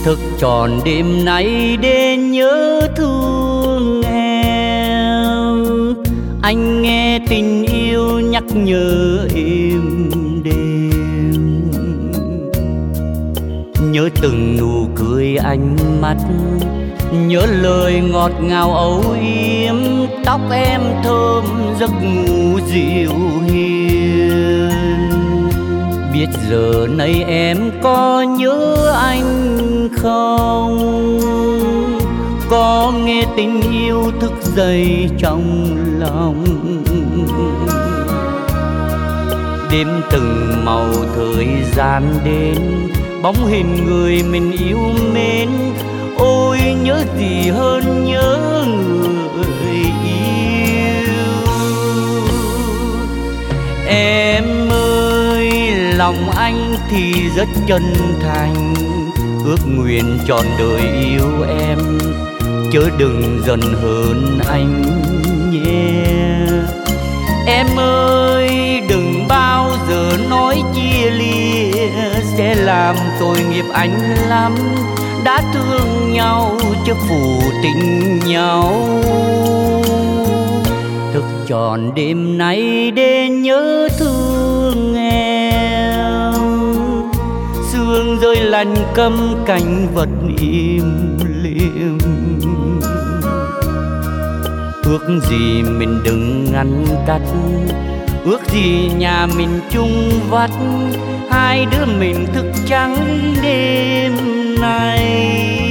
Thức tròn đêm nay để nhớ thương em. Anh nghe tình yêu nhắc nhớ êm đêm. Nhớ từng nụ cười ánh mắt, nhớ lời ngọt ngào âu yếm. Tóc em thơm giấc ngủ dịu hiền. Biết giờ này em có nhớ anh không? Có nghe tình yêu thức dậy trong lòng. Đêm từng màu thời gian đến, bóng hình người mình yêu mến. Ôi nhớ gì hơn nhớ người yêu. Em ơi, lòng anh thì rất chân thành, ước nguyện trọn đời yêu em, chớ đừng giận hờn anh nhé. Em ơi, đừng bao giờ nói chia lìa, sẽ làm tội nghiệp anh lắm. Đã thương nhau chứ phụ tình nhau. Thức tròn đêm nay để nhớ thương em. Sương rơi lạnh câm cành vật im lìm. Ước gì mình đừng ngăn cách, ước gì nhà mình chung vắt. Hai đứa mình thức trắng đêm nay.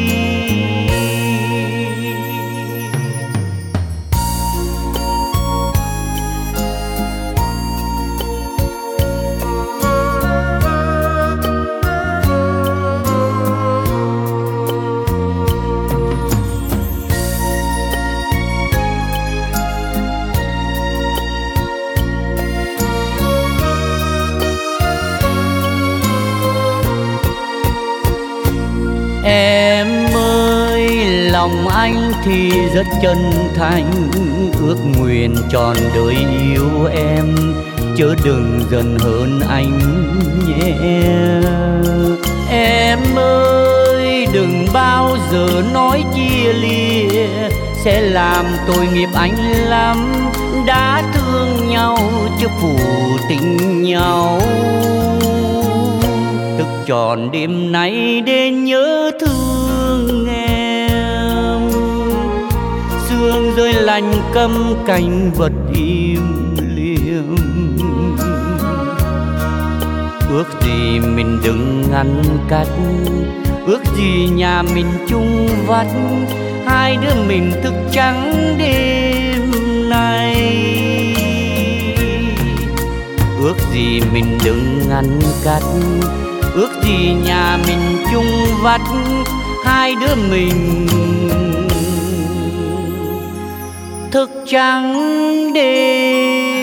Em ơi, lòng anh thì rất chân thành, ước nguyện trọn đời yêu em, chớ đừng giận hờn anh nhé. Em ơi, đừng bao giờ nói chia lìa, sẽ làm tội nghiệp anh lắm. Đã thương nhau chứ phụ tình nhau. Thức tròn đêm nay để nhớ thương em. Sương rơi lạnh câm cành vật im lìm. Ước gì mình đừng ngăn cách, ước gì nhà mình chung vắt. Hai đứa mình thức trắng đêm nay. Ước gì mình đừng ngăn cách, ước gì nhà mình chung vắt. Hai đứa mình thức trắng đêm